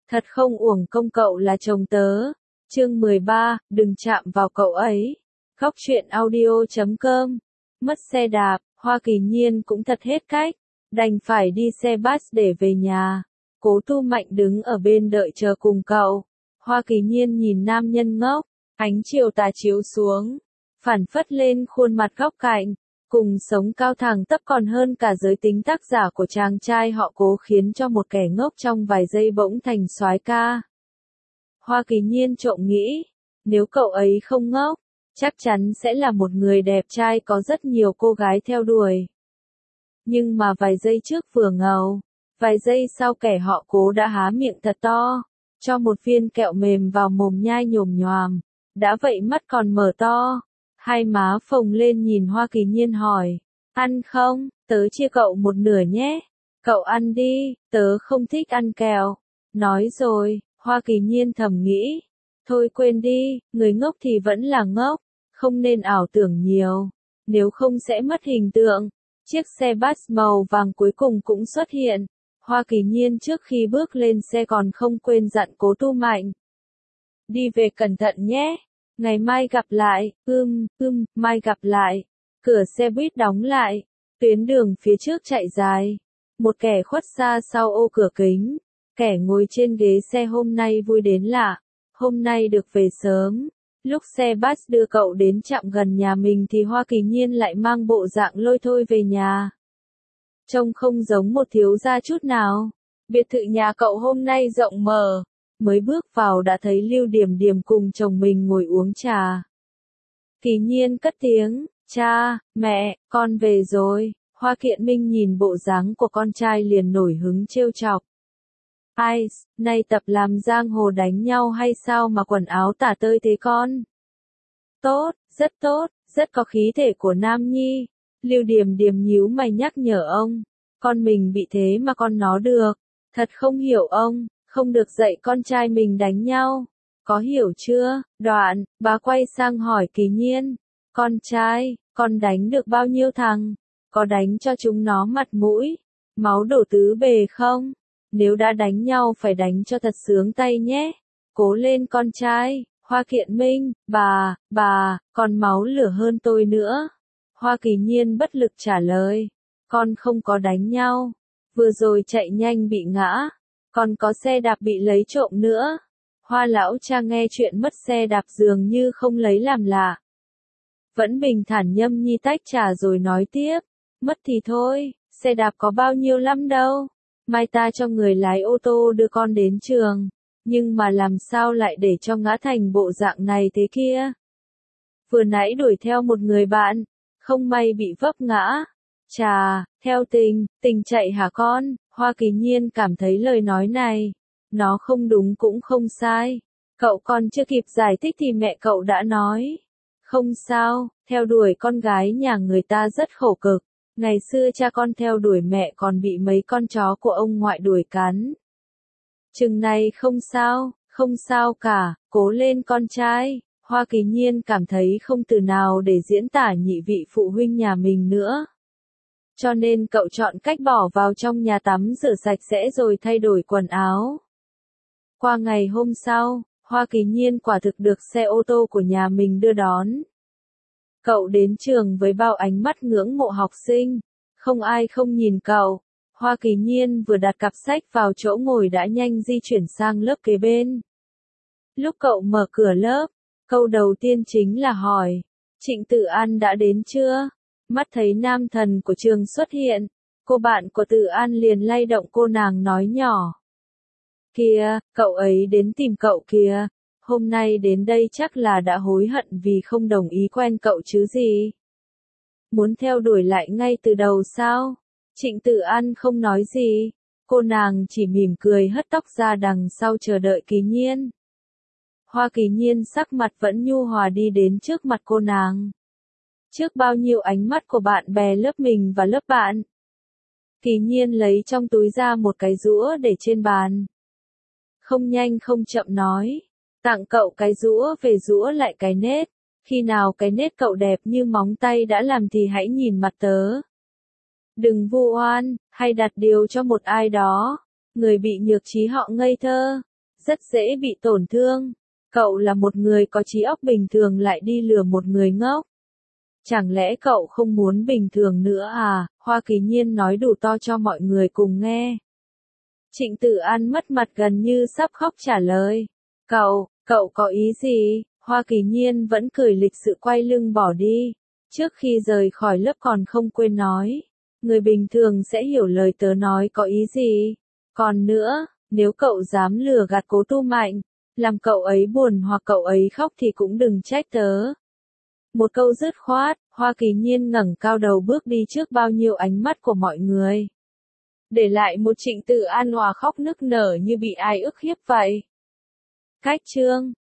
Thật không uổng công cậu là chồng tớ. Chương 13, đừng chạm vào cậu ấy. Góc truyện audio.com. Mất xe đạp, Hoa Kỳ Nhiên cũng thật hết cách, đành phải đi xe bus để về nhà. Cố Tu Mạnh đứng ở bên đợi chờ cùng cậu. Hoa Kỳ Nhiên nhìn nam nhân ngốc, ánh chiều tà chiếu xuống, phản phất lên khuôn mặt góc cạnh, cùng sống cao thẳng tắp còn hơn cả giới tính tác giả của chàng trai họ Cố, khiến cho một kẻ ngốc trong vài giây bỗng thành soái ca. Hoa Kỳ Nhiên trộm nghĩ, nếu cậu ấy không ngốc, chắc chắn sẽ là một người đẹp trai có rất nhiều cô gái theo đuổi. Nhưng mà vài giây trước vừa ngầu, vài giây sau kẻ họ Cố đã há miệng thật to, cho một viên kẹo mềm vào mồm nhai nhồm nhoàm, đã vậy mắt còn mở to, hai má phồng lên nhìn Hoa Kỳ Nhiên hỏi, ăn không, tớ chia cậu một nửa nhé, cậu ăn đi, tớ không thích ăn kẹo. Nói rồi, Hoa Kỳ Nhiên thầm nghĩ, thôi quên đi, người ngốc thì vẫn là ngốc, không nên ảo tưởng nhiều, nếu không sẽ mất hình tượng. Chiếc xe bus màu vàng cuối cùng cũng xuất hiện. Hoa Kỳ Nhiên trước khi bước lên xe còn không quên dặn Cố Tu Mạnh. Đi về cẩn thận nhé. Ngày mai gặp lại, mai gặp lại. Cửa xe buýt đóng lại. Tuyến đường phía trước chạy dài. Một kẻ khuất xa sau ô cửa kính. Kẻ ngồi trên ghế xe hôm nay vui đến lạ. Hôm nay được về sớm. Lúc xe bus đưa cậu đến trạm gần nhà mình thì Hoa Kỳ Nhiên lại mang bộ dạng lôi thôi về nhà. Trông không giống một thiếu gia chút nào. Biệt thự nhà cậu hôm nay rộng mở. Mới bước vào đã thấy Lưu Điểm Điểm cùng chồng mình ngồi uống trà. Kỳ Nhiên cất tiếng, cha, mẹ, con về rồi. Hoa Kiện Minh nhìn bộ dáng của con trai liền nổi hứng trêu chọc. Ai, nay tập làm giang hồ đánh nhau hay sao mà quần áo tả tơi thế con? Tốt, rất có khí thể của nam nhi. Lưu Điểm Điểm nhíu mày nhắc nhở ông, con mình bị thế mà con nó được, thật không hiểu ông, không được dạy con trai mình đánh nhau, có hiểu chưa? Đoạn, bà quay sang hỏi Kỳ Nhiên, con trai, con đánh được bao nhiêu thằng? Có đánh cho chúng nó mặt mũi, máu đổ tứ bề không? Nếu đã đánh nhau phải đánh cho thật sướng tay nhé. Cố lên con trai. Hoa Kiện Minh, bà, còn máu lửa hơn tôi nữa. Hoa Kỳ Nhiên bất lực trả lời, con không có đánh nhau, vừa rồi chạy nhanh bị ngã, còn có xe đạp bị lấy trộm nữa. Hoa lão cha nghe chuyện mất xe đạp dường như không lấy làm lạ. Vẫn bình thản nhâm nhi tách trà rồi nói tiếp, mất thì thôi, xe đạp có bao nhiêu lắm đâu, mai ta cho người lái ô tô đưa con đến trường. Nhưng mà làm sao lại để cho ngã thành bộ dạng này thế kia? Vừa nãy đuổi theo một người bạn, không may bị vấp ngã. Chà, theo tình chạy hả con? Hoa Kỳ Nhiên cảm thấy lời nói này, nó không đúng cũng không sai. Cậu còn chưa kịp giải thích thì mẹ cậu đã nói. Không sao, theo đuổi con gái nhà người ta rất khổ cực. Ngày xưa cha con theo đuổi mẹ còn bị mấy con chó của ông ngoại đuổi cắn. Chừng này không sao cả, cố lên con trai. Hoa Kỳ Nhiên cảm thấy không từ nào để diễn tả nhị vị phụ huynh nhà mình nữa. Cho nên cậu chọn cách bỏ vào trong nhà tắm rửa sạch sẽ rồi thay đổi quần áo. Qua ngày hôm sau, Hoa Kỳ Nhiên quả thực được xe ô tô của nhà mình đưa đón. Cậu đến trường với bao ánh mắt ngưỡng mộ học sinh, không ai không nhìn cậu. Hoa Kỳ Nhiên vừa đặt cặp sách vào chỗ ngồi đã nhanh di chuyển sang lớp kế bên. Lúc cậu mở cửa lớp, câu đầu tiên chính là hỏi, Trịnh Tử An đã đến chưa? Mắt thấy nam thần của trường xuất hiện, cô bạn của Tử An liền lay động cô nàng nói nhỏ. Kìa, cậu ấy đến tìm cậu kìa, hôm nay đến đây chắc là đã hối hận vì không đồng ý quen cậu chứ gì. Muốn theo đuổi lại ngay từ đầu sao? Trịnh Tử An không nói gì, cô nàng chỉ mỉm cười hất tóc ra đằng sau chờ đợi Kỳ Nhiên. Hoa Kỳ Nhiên sắc mặt vẫn nhu hòa đi đến trước mặt cô nàng. Trước bao nhiêu ánh mắt của bạn bè lớp mình và lớp bạn. Kỳ Nhiên lấy trong túi ra một cái rũa để trên bàn. Không nhanh không chậm nói, tặng cậu cái rũa về rũa lại cái nết. Khi nào cái nết cậu đẹp như móng tay đã làm thì hãy nhìn mặt tớ. Đừng vu oan, hay đặt điều cho một ai đó. Người bị nhược trí họ ngây thơ. rất dễ bị tổn thương. Cậu là một người có trí óc bình thường lại đi lừa một người ngốc. Chẳng lẽ cậu không muốn bình thường nữa à? Hoa Kỳ Nhiên nói đủ to cho mọi người cùng nghe. Trịnh Tử An mất mặt gần như sắp khóc trả lời. Cậu có ý gì? Hoa Kỳ Nhiên vẫn cười lịch sự quay lưng bỏ đi. Trước khi rời khỏi lớp còn không quên nói. Người bình thường sẽ hiểu lời tớ nói có ý gì. Còn nữa, nếu cậu dám lừa gạt Cố Tu Mạnh, làm cậu ấy buồn hoặc cậu ấy khóc thì cũng đừng trách tớ. Một câu dứt khoát, Hoa Kỳ Nhiên ngẩng cao đầu bước đi trước bao nhiêu ánh mắt của mọi người. Để lại một Trịnh Tử An òa khóc nức nở như bị ai ức hiếp vậy. Cách chương